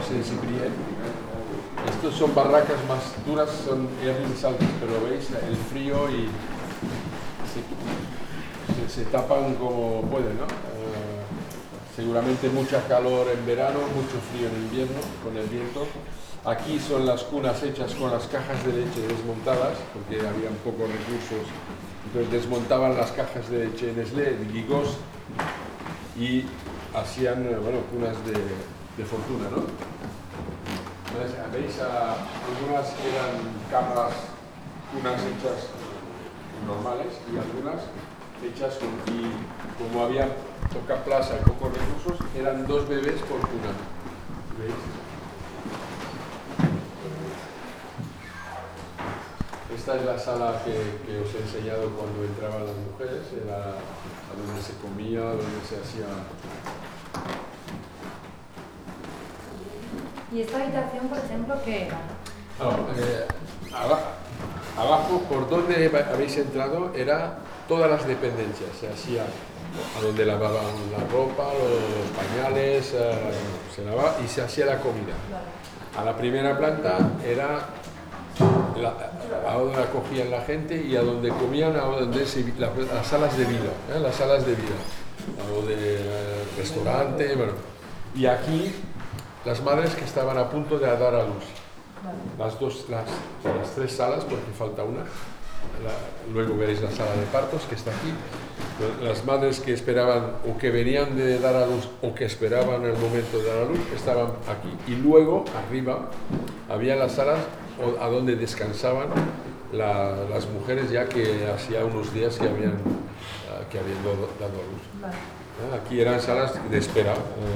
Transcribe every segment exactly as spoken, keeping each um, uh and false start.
se, se críen. Estos son barracas más duras, son jardines altos, pero veis el frío y se, se, se tapan como pueden, ¿no? Uh, seguramente mucha calor en verano, mucho frío en invierno con el viento. Aquí son las cunas hechas con las cajas de leche desmontadas, porque había pocos recursos. Entonces desmontaban las cajas de leche Nestlé, de Gigos, y hacían, bueno, cunas de, de fortuna, ¿no? Entonces, veis, a, algunas eran camas, cunas hechas normales y algunas hechas con, y como había poca plaza y pocos recursos, eran dos bebés por cuna. ¿Veis? Esta es la sala que, que os he enseñado cuando entraban las mujeres, era a donde se comía, donde se hacía. ¿Y esta habitación, por ejemplo, qué era? No, eh, abajo, abajo, por donde habéis entrado, era todas las dependencias. Se hacía a donde lavaban la ropa, los pañales, eh, se lavaba y se hacía la comida. A la primera planta era la, a donde acogían la gente y a donde comían, a donde se, la, las salas de vida, ¿eh? las salas de vida, o de eh, restaurante, bueno. Y aquí las madres que estaban a punto de dar a luz. Las, dos, las, las tres salas, porque falta una. La, luego veréis la sala de partos que está aquí. Las madres que esperaban o que venían de dar a luz o que esperaban el momento de dar a luz estaban aquí. Y luego, arriba, había las salas a donde descansaban la, las mujeres ya que hacía unos días que habían, que habían dado, dado a luz. Aquí eran salas de espera.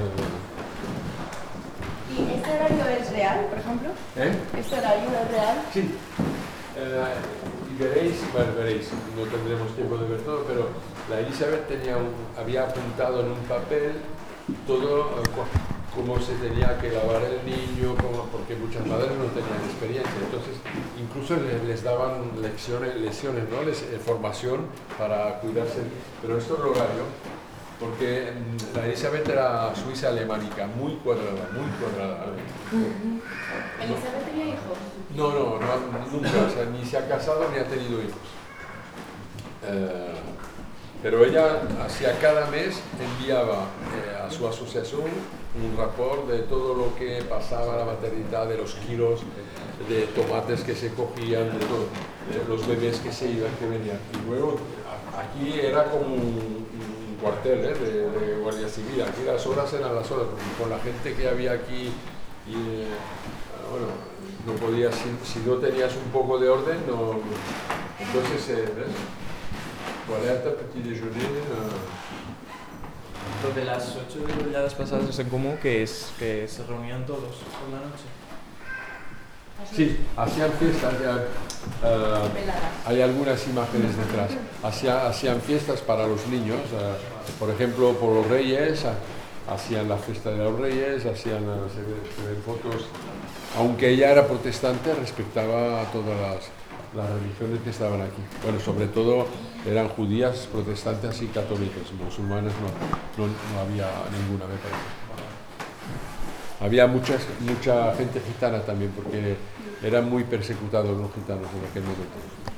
¿Y este horario es real, por ejemplo? ¿Eh? ¿Este horario es real? Sí. Eh, y veréis, bueno, veréis, no tendremos tiempo de ver todo, pero la Elizabeth tenía un, había apuntado en un papel todo eh, cómo se tenía que lavar el niño, cómo, porque muchas madres no tenían experiencia. Entonces, incluso les, les daban lecciones, lecciones, ¿no? Les, eh, formación para cuidarse. Pero esto es el horario. Porque la Elizabeth era suiza alemánica, muy cuadrada, muy cuadrada. Uh-huh. ¿Elizabeth tenía hijos? No, no, no, nunca, o sea, ni se ha casado ni ha tenido hijos. Eh, pero ella, hacia cada mes, enviaba eh, a su asociación un reporte de todo lo que pasaba a la maternidad, de los kilos de tomates que se cogían, de todo, de los bebés que se iban, que venían. Y luego, aquí era como un cuartel ¿eh? de, de Guardia Civil, aquí las horas eran las horas, con la gente que había aquí, y eh, bueno, no podías, si, si no tenías un poco de orden, no, entonces, eh, ¿ves? Toilette, petit déjeuner. Lo de las ocho degolladas pasadas es en común que, es, que se reunían todos por la noche. Sí, hacían fiestas, uh, hay algunas imágenes detrás, Hacía, hacían fiestas para los niños, uh, por ejemplo, por los reyes, uh, hacían la fiesta de los reyes, hacían, uh, se, ven, se ven fotos, aunque ella era protestante, respetaba a todas las, las religiones que estaban aquí. Bueno, sobre todo eran judías, protestantes y católicas, musulmanes no, no, no había ninguna, me parece. Había muchas, mucha gente gitana también, porque eran muy persecutados los gitanos en aquel momento.